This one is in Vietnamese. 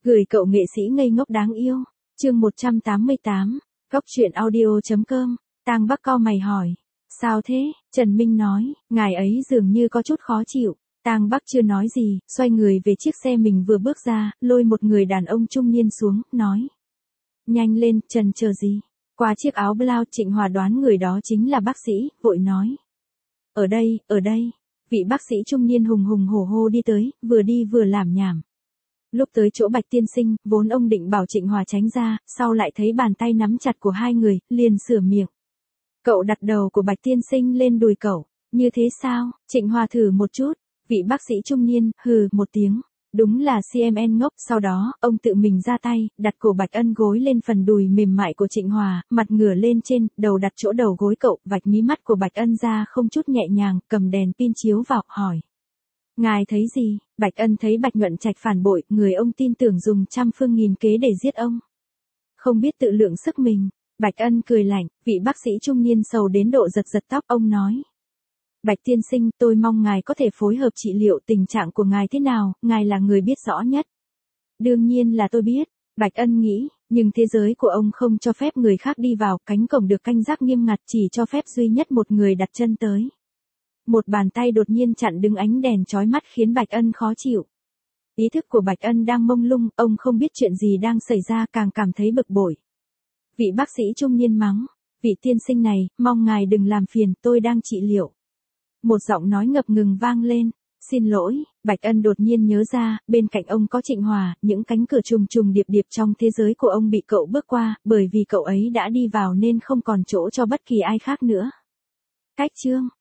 Gửi cậu nghệ sĩ ngây ngốc đáng yêu. Chương 188, Cóc truyện audio.com. Tang Bắc cau mày hỏi. Sao thế? Trần Minh nói, ngài ấy dường như có chút khó chịu. Tang Bắc chưa nói gì, xoay người về chiếc xe mình vừa bước ra, lôi một người đàn ông trung niên xuống, nói. Nhanh lên, chần chờ gì? Qua chiếc áo blau Trịnh Hòa đoán người đó chính là bác sĩ, vội nói. Ở đây. Vị bác sĩ trung niên hùng hùng hổ hổ đi tới, vừa đi vừa lảm nhảm. Lúc tới chỗ Bạch tiên sinh, vốn ông định bảo Trịnh Hòa tránh ra, sau lại thấy bàn tay nắm chặt của hai người, liền sửa miệng. Cậu đặt đầu của Bạch tiên sinh lên đùi cậu, như thế sao? Trịnh Hòa thử một chút, vị bác sĩ trung niên, hừ một tiếng. Đúng là CMN ngốc, sau đó, ông tự mình ra tay, đặt cổ Bạch Ân gối lên phần đùi mềm mại của Trịnh Hòa, mặt ngửa lên trên, đầu đặt chỗ đầu gối cậu, vạch mí mắt của Bạch Ân ra không chút nhẹ nhàng, cầm đèn pin chiếu vào, hỏi. Ngài thấy gì? Bạch Ân thấy Bạch Nhuận Trạch phản bội, người ông tin tưởng dùng trăm phương nghìn kế để giết ông. Không biết tự lượng sức mình. Bạch Ân cười lạnh, vị bác sĩ trung niên sầu đến độ giật giật tóc, ông nói. Bạch tiên sinh, tôi mong ngài có thể phối hợp trị liệu, tình trạng của ngài thế nào, ngài là người biết rõ nhất. Đương nhiên là tôi biết, Bạch Ân nghĩ, nhưng thế giới của ông không cho phép người khác đi vào, cánh cổng được canh gác nghiêm ngặt, chỉ cho phép duy nhất một người đặt chân tới. Một bàn tay đột nhiên chặn đứng ánh đèn chói mắt khiến Bạch Ân khó chịu. Ý thức của Bạch Ân đang mông lung, ông không biết chuyện gì đang xảy ra, càng cảm thấy bực bội. Vị bác sĩ trung niên mắng, vị tiên sinh này, mong ngài đừng làm phiền, tôi đang trị liệu. Một giọng nói ngập ngừng vang lên, xin lỗi, Bạch Ân đột nhiên nhớ ra, bên cạnh ông có Trịnh Hòa, những cánh cửa trùng trùng điệp điệp trong thế giới của ông bị cậu bước qua, bởi vì cậu ấy đã đi vào nên không còn chỗ cho bất kỳ ai khác nữa. Cách chương